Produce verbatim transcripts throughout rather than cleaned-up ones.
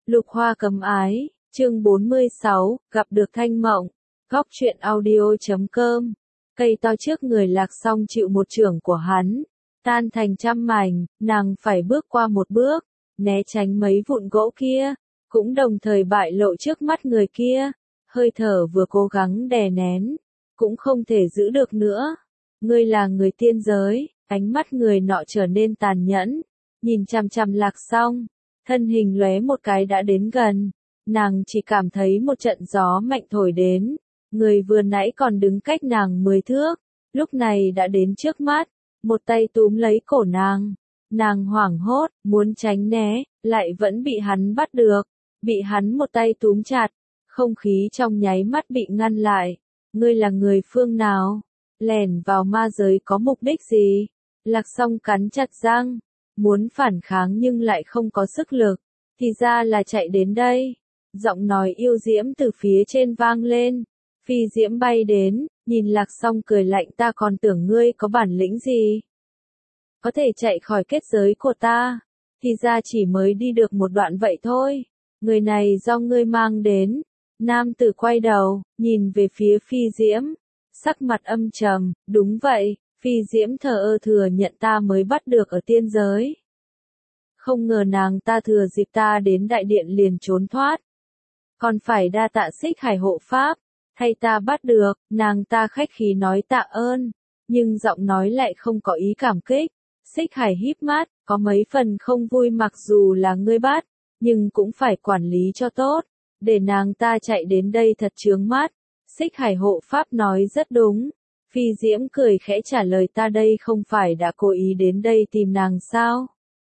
Lục Hoa cấm ái, chương bốn mươi sáu, gặp được Thanh Mộng, góc truyện audio chấm com. Cây to trước người Lạc Song chịu một chưởng của hắn, tan thành trăm mảnh, nàng phải bước qua một bước, né tránh mấy vụn gỗ kia, cũng đồng thời bại lộ trước mắt người kia, hơi thở vừa cố gắng đè nén, cũng không thể giữ được nữa. Ngươi là người tiên giới, ánh mắt người nọ trở nên tàn nhẫn, nhìn chằm chằm Lạc Song, thân hình lóe một cái đã đến gần, nàng chỉ cảm thấy một trận gió mạnh thổi đến, người vừa nãy còn đứng cách nàng mười thước, lúc này đã đến trước mắt, một tay túm lấy cổ nàng, nàng hoảng hốt, muốn tránh né, lại vẫn bị hắn bắt được, bị hắn một tay túm chặt, không khí trong nháy mắt bị ngăn lại. Ngươi là người phương nào? Lẻn vào ma giới có mục đích gì? Lạc Song cắn chặt răng, muốn phản kháng nhưng lại không có sức lực, thì ra là chạy đến đây. Giọng nói yêu diễm từ phía trên vang lên, phi diễm bay đến, nhìn Lạc Song cười lạnh, ta còn tưởng ngươi có bản lĩnh gì? Có thể chạy khỏi kết giới của ta, thì ra chỉ mới đi được một đoạn vậy thôi. Người này do ngươi mang đến. Nam tử quay đầu, nhìn về phía phi diễm, sắc mặt âm trầm, đúng vậy, phi diễm thờ ơ thừa nhận ta mới bắt được ở tiên giới. Không ngờ nàng ta thừa dịp ta đến đại điện liền trốn thoát. Còn phải đa tạ Xích Hải hộ pháp, thay ta bắt được, nàng ta khách khí nói tạ ơn, nhưng giọng nói lại không có ý cảm kích. Xích Hải híp mắt, có mấy phần không vui, mặc dù là ngươi bắt, nhưng cũng phải quản lý cho tốt. Để nàng ta chạy đến đây thật chướng mắt. Xích Hải hộ pháp nói rất đúng. Phi diễm cười khẽ trả lời, ta đây không phải đã cố ý đến đây tìm nàng sao?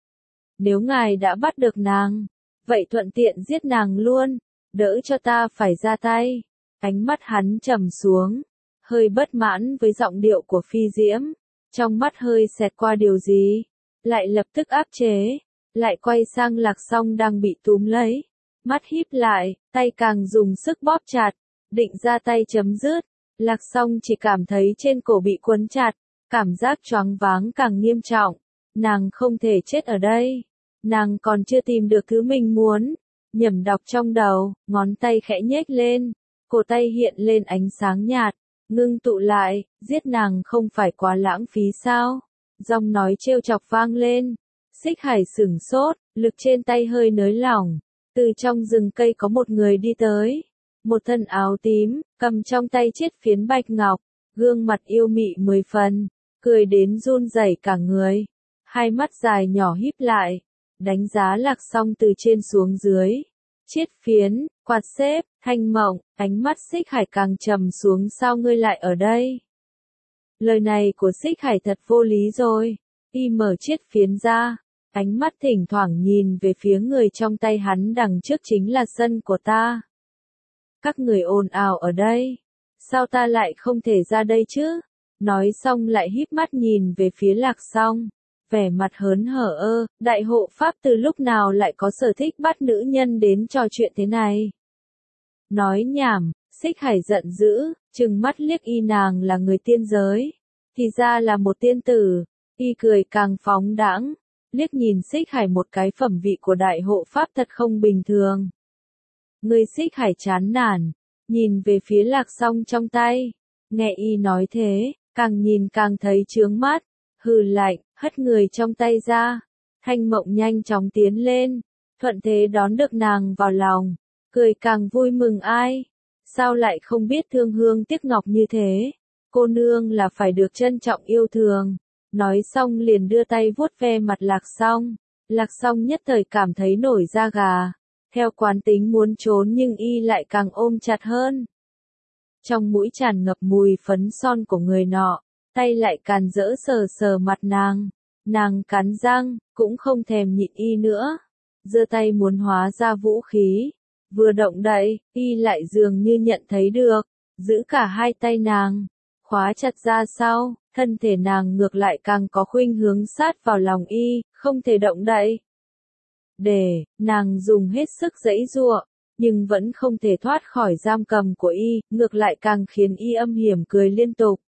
Nếu ngài đã bắt được nàng, vậy thuận tiện giết nàng luôn, đỡ cho ta phải ra tay. Ánh mắt hắn trầm xuống, hơi bất mãn với giọng điệu của phi diễm, trong mắt hơi xẹt qua điều gì, lại lập tức áp chế, lại quay sang Lạc Song đang bị túm lấy. Mắt híp lại, tay càng dùng sức bóp chặt, định ra tay chấm dứt. Lạc Song chỉ cảm thấy trên cổ bị quấn chặt, cảm giác choáng váng càng nghiêm trọng. Nàng không thể chết ở đây. Nàng còn chưa tìm được thứ mình muốn. Nhẩm đọc trong đầu, ngón tay khẽ nhếch lên, cổ tay hiện lên ánh sáng nhạt, ngưng tụ lại, giết nàng không phải quá lãng phí sao? Giọng nói trêu chọc vang lên. Xích Hải sửng sốt, lực trên tay hơi nới lỏng. Từ trong rừng cây có một người đi tới, một thân áo tím, cầm trong tay chiếc phiến bạch ngọc, gương mặt yêu mị mười phần, cười đến run rẩy cả người, hai mắt dài nhỏ híp lại, đánh giá Lạc Song từ trên xuống dưới. Chiếc phiến, quạt xếp, Thanh Mộng, ánh mắt Xích Hải càng trầm xuống, sao ngươi lại ở đây? Lời này của Xích Hải thật vô lý rồi. Y mở chiếc phiến ra. Ánh mắt thỉnh thoảng nhìn về phía người trong tay hắn, đằng trước chính là sân của ta. Các người ồn ào ở đây. Sao ta lại không thể ra đây chứ? Nói xong lại híp mắt nhìn về phía Lạc Song. Vẻ mặt hớn hở ơ, đại hộ pháp từ lúc nào lại có sở thích bắt nữ nhân đến trò chuyện thế này? Nói nhảm, Xích Hải giận dữ, trừng mắt liếc y, nàng là người tiên giới. Thì ra là một tiên tử. Y cười càng phóng đãng. Liếc nhìn Xích Hải một cái, phẩm vị của đại hộ pháp thật không bình thường. Người Xích Hải chán nản, nhìn về phía Lạc Song trong tay, nghe y nói thế, càng nhìn càng thấy chướng mắt, hừ lạnh, hất người trong tay ra. Thanh Mộng nhanh chóng tiến lên, thuận thế đón được nàng vào lòng, cười càng vui mừng, ai? Sao lại không biết thương hương tiếc ngọc như thế? Cô nương là phải được trân trọng yêu thương. Nói xong liền đưa tay vuốt ve mặt Lạc Song. Lạc Song nhất thời cảm thấy nổi da gà. Theo quán tính muốn trốn nhưng y lại càng ôm chặt hơn. Trong mũi tràn ngập mùi phấn son của người nọ, tay lại càn rỡ sờ sờ mặt nàng. Nàng cắn răng, cũng không thèm nhịn y nữa. Giơ tay muốn hóa ra vũ khí. Vừa động đậy, y lại dường như nhận thấy được. Giữ cả hai tay nàng, khóa chặt ra sau. Thân thể nàng ngược lại càng có khuynh hướng sát vào lòng y, không thể động đậy. Để, nàng dùng hết sức giãy giụa, nhưng vẫn không thể thoát khỏi giam cầm của y, ngược lại càng khiến y âm hiểm cười liên tục.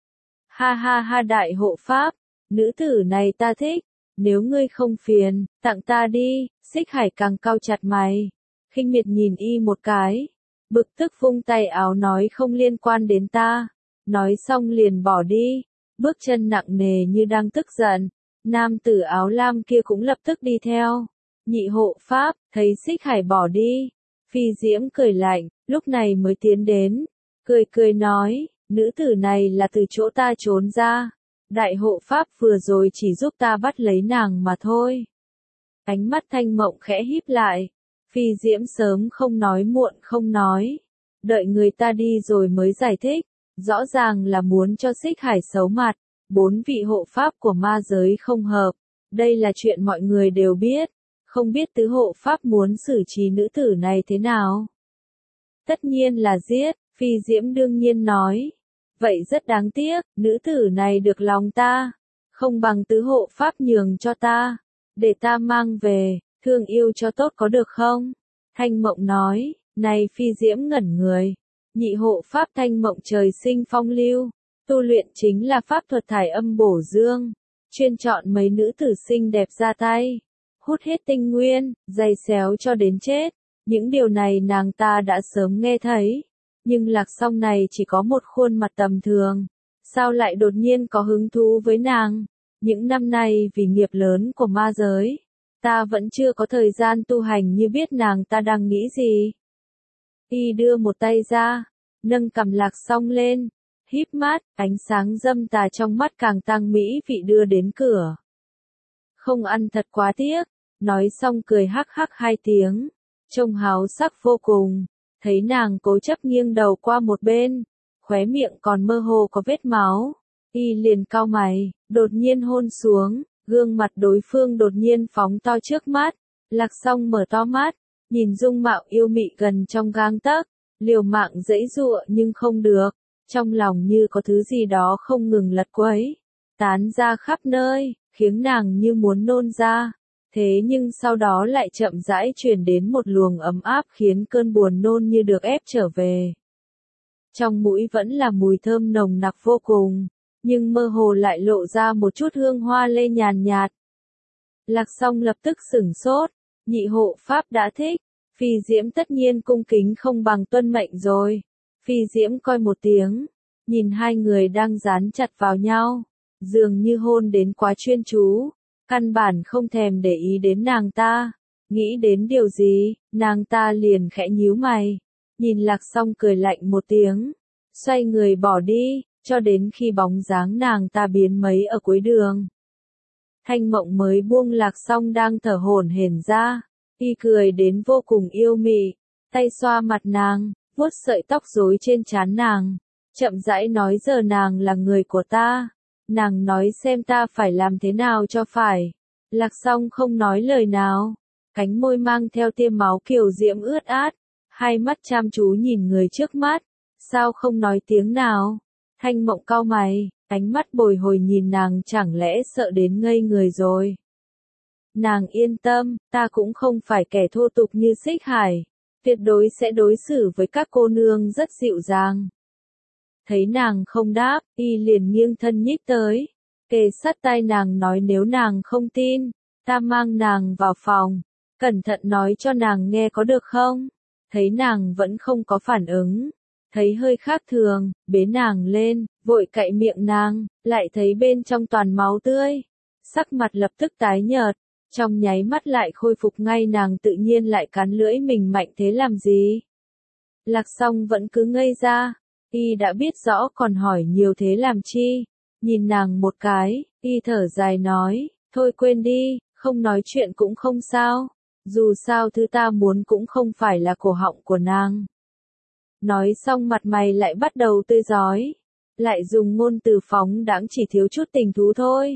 Ha ha ha, đại hộ pháp, nữ tử này ta thích, nếu ngươi không phiền, tặng ta đi. Xích Hải càng cau chặt mày, khinh miệt nhìn y một cái, bực tức vung tay áo nói không liên quan đến ta, nói xong liền bỏ đi, bước chân nặng nề như đang tức giận, nam tử áo lam kia cũng lập tức đi theo, nhị hộ pháp, thấy Xích Hải bỏ đi, Phi Diễm cười lạnh, lúc này mới tiến đến, cười cười nói, nữ tử này là từ chỗ ta trốn ra, đại hộ pháp vừa rồi chỉ giúp ta bắt lấy nàng mà thôi. Ánh mắt Thanh Mộng khẽ híp lại, Phi Diễm sớm không nói muộn không nói, đợi người ta đi rồi mới giải thích, rõ ràng là muốn cho Xích Hải xấu mặt, bốn vị hộ pháp của ma giới không hợp, đây là chuyện mọi người đều biết, không biết tứ hộ pháp muốn xử trí nữ tử này thế nào. Tất nhiên là giết, Phi Diễm đương nhiên nói, vậy rất đáng tiếc, nữ tử này được lòng ta, không bằng tứ hộ pháp nhường cho ta, để ta mang về, thương yêu cho tốt có được không? Thanh Mộng nói, này Phi Diễm ngẩn người, nhị hộ pháp Thanh Mộng trời sinh phong lưu, tu luyện chính là pháp thuật thải âm bổ dương, chuyên chọn mấy nữ tử xinh đẹp ra tay, hút hết tinh nguyên, giày xéo cho đến chết, những điều này nàng ta đã sớm nghe thấy, nhưng Lạc Song này chỉ có một khuôn mặt tầm thường, sao lại đột nhiên có hứng thú với nàng? Những năm nay vì nghiệp lớn của ma giới, ta vẫn chưa có thời gian tu hành như biết nàng ta đang nghĩ gì. Y đưa một tay ra, nâng cằm Lạc Song lên, híp mắt, ánh sáng dâm tà trong mắt càng tăng mỹ vị đưa đến cửa. Không ăn thật quá tiếc, nói xong cười hắc hắc hai tiếng, trông háo sắc vô cùng, thấy nàng cố chấp nghiêng đầu qua một bên, khóe miệng còn mơ hồ có vết máu. Y liền cau mày, đột nhiên hôn xuống, gương mặt đối phương đột nhiên phóng to trước mắt, Lạc Song mở to mắt, nhìn dung mạo yêu mị gần trong gang tấc, liều mạng giãy giụa nhưng không được, trong lòng như có thứ gì đó không ngừng lật quấy, tán ra khắp nơi, khiến nàng như muốn nôn ra, thế nhưng sau đó lại chậm rãi truyền đến một luồng ấm áp khiến cơn buồn nôn như được ép trở về. Trong mũi vẫn là mùi thơm nồng nặc vô cùng, nhưng mơ hồ lại lộ ra một chút hương hoa lê nhàn nhạt. Lạc Song lập tức sửng sốt, nhị hộ pháp đã thích, Phi Diễm tất nhiên cung kính không bằng tuân mệnh rồi. Phi Diễm coi một tiếng, nhìn hai người đang dán chặt vào nhau, dường như hôn đến quá chuyên chú, căn bản không thèm để ý đến nàng ta, nghĩ đến điều gì, nàng ta liền khẽ nhíu mày, nhìn Lạc Song cười lạnh một tiếng, xoay người bỏ đi, cho đến khi bóng dáng nàng ta biến mấy ở cuối đường. Thanh Mộng mới buông Lạc Song đang thở hổn hển ra, y cười đến vô cùng yêu mị, tay xoa mặt nàng, vuốt sợi tóc rối trên trán nàng, chậm rãi nói giờ nàng là người của ta, nàng nói xem ta phải làm thế nào cho phải. Lạc Song không nói lời nào, cánh môi mang theo tia máu kiều diễm ướt át, hai mắt chăm chú nhìn người trước mắt, sao không nói tiếng nào. Thanh Mộng cau mày, ánh mắt bồi hồi nhìn nàng chẳng lẽ sợ đến ngây người rồi. Nàng yên tâm, ta cũng không phải kẻ thô tục như Xích Hải, tuyệt đối sẽ đối xử với các cô nương rất dịu dàng. Thấy nàng không đáp, y liền nghiêng thân nhích tới, kề sát tai nàng nói nếu nàng không tin, ta mang nàng vào phòng, cẩn thận nói cho nàng nghe có được không? Thấy nàng vẫn không có phản ứng, thấy hơi khác thường, bế nàng lên, vội cạy miệng nàng, lại thấy bên trong toàn máu tươi, sắc mặt lập tức tái nhợt, trong nháy mắt lại khôi phục ngay, nàng tự nhiên lại cắn lưỡi mình mạnh thế làm gì? Lạc Song vẫn cứ ngây ra, y đã biết rõ còn hỏi nhiều thế làm chi, nhìn nàng một cái, y thở dài nói, thôi quên đi, không nói chuyện cũng không sao, dù sao thứ ta muốn cũng không phải là cổ họng của nàng. Nói xong mặt mày lại bắt đầu tươi rói, lại dùng ngôn từ phóng đãng chỉ thiếu chút tình thú thôi.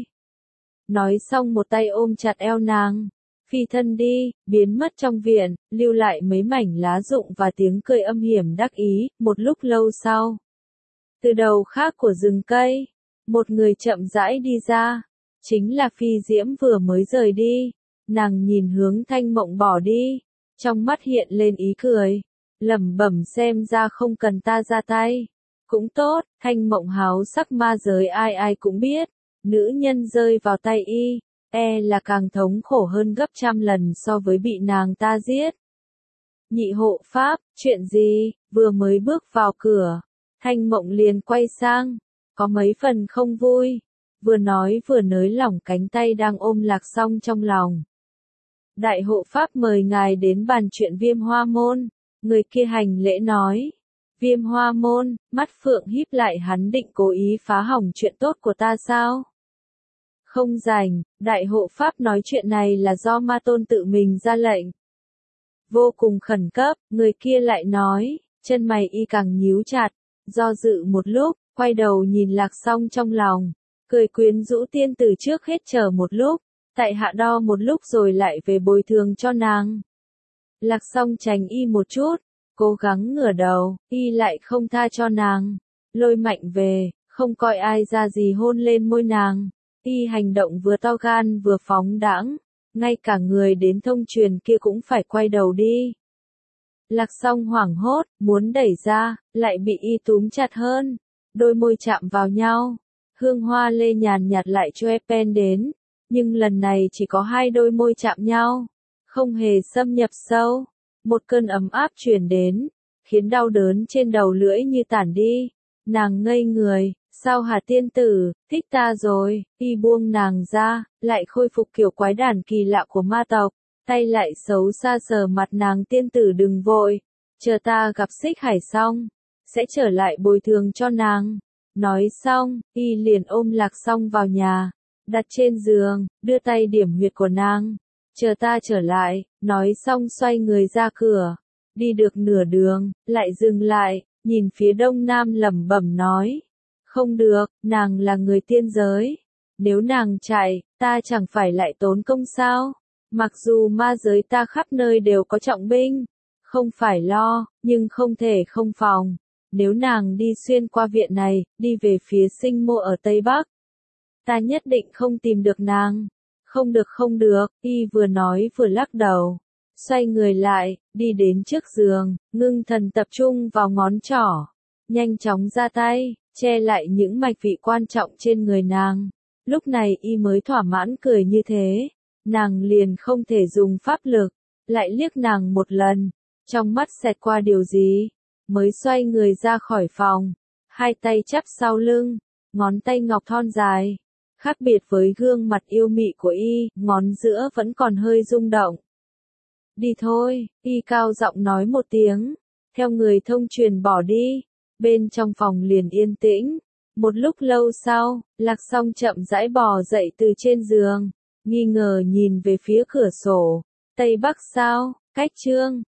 Nói xong một tay ôm chặt eo nàng, phi thân đi, biến mất trong viện, lưu lại mấy mảnh lá rụng và tiếng cười âm hiểm đắc ý. Một lúc lâu sau, từ đầu khác của rừng cây, một người chậm rãi đi ra, chính là Phi Diễm vừa mới rời đi. Nàng nhìn hướng Thanh Mộng bỏ đi, trong mắt hiện lên ý cười, lẩm bẩm xem ra không cần ta ra tay. Cũng tốt, Thanh Mộng háo sắc ma giới ai ai cũng biết, nữ nhân rơi vào tay y, e là càng thống khổ hơn gấp trăm lần so với bị nàng ta giết. Nhị hộ pháp, chuyện gì? Vừa mới bước vào cửa, Thanh Mộng liền quay sang, có mấy phần không vui, vừa nói vừa nới lỏng cánh tay đang ôm Lạc Song trong lòng. Đại hộ pháp mời ngài đến bàn chuyện Viêm Hoa Môn, người kia hành lễ nói. Viêm Hoa Môn, mắt phượng híp lại, hắn định cố ý phá hỏng chuyện tốt của ta sao? Không rảnh, đại hộ pháp nói chuyện này là do Ma Tôn tự mình ra lệnh. Vô cùng khẩn cấp, người kia lại nói, chân mày y càng nhíu chặt, do dự một lúc, quay đầu nhìn Lạc Song trong lòng, cười quyến rũ, tiên tử trước hết chờ một lúc, tại hạ đo một lúc rồi lại về bồi thường cho nàng. Lạc Song tránh y một chút, cố gắng ngửa đầu, y lại không tha cho nàng, lôi mạnh về, không coi ai ra gì hôn lên môi nàng, y hành động vừa to gan vừa phóng đãng, ngay cả người đến thông truyền kia cũng phải quay đầu đi. Lạc Song hoảng hốt, muốn đẩy ra, lại bị y túm chặt hơn, đôi môi chạm vào nhau, hương hoa lê nhàn nhạt lại cho pen đến, nhưng lần này chỉ có hai đôi môi chạm nhau, không hề xâm nhập sâu, một cơn ấm áp truyền đến, khiến đau đớn trên đầu lưỡi như tản đi, nàng ngây người, sao hả tiên tử, thích ta rồi, y buông nàng ra, lại khôi phục kiểu quái đản kỳ lạ của ma tộc, tay lại xấu xa sờ mặt nàng, tiên tử đừng vội, chờ ta gặp Xích Hải xong, sẽ trở lại bồi thường cho nàng. Nói xong, y liền ôm Lạc Song vào nhà, đặt trên giường, đưa tay điểm huyệt của nàng, chờ ta trở lại, nói xong xoay người ra cửa, đi được nửa đường, lại dừng lại, nhìn phía đông nam lẩm bẩm nói, không được, nàng là người tiên giới, nếu nàng chạy, ta chẳng phải lại tốn công sao, mặc dù ma giới ta khắp nơi đều có trọng binh, không phải lo, nhưng không thể không phòng. Nếu nàng đi xuyên qua viện này, đi về phía Sinh Mộ ở Tây Bắc, ta nhất định không tìm được nàng. Không được không được, y vừa nói vừa lắc đầu, xoay người lại, đi đến trước giường, ngưng thần tập trung vào ngón trỏ, nhanh chóng ra tay, che lại những mạch vị quan trọng trên người nàng. Lúc này y mới thỏa mãn cười như thế, nàng liền không thể dùng pháp lực, lại liếc nàng một lần, trong mắt xẹt qua điều gì. Mới xoay người ra khỏi phòng, hai tay chắp sau lưng, ngón tay ngọc thon dài, khác biệt với gương mặt yêu mị của y, ngón giữa vẫn còn hơi rung động. Đi thôi, y cao giọng nói một tiếng, theo người thông truyền bỏ đi, bên trong phòng liền yên tĩnh. Một lúc lâu sau, Lạc Song chậm rãi bò dậy từ trên giường, nghi ngờ nhìn về phía cửa sổ, Tây Bắc sao, cách chương.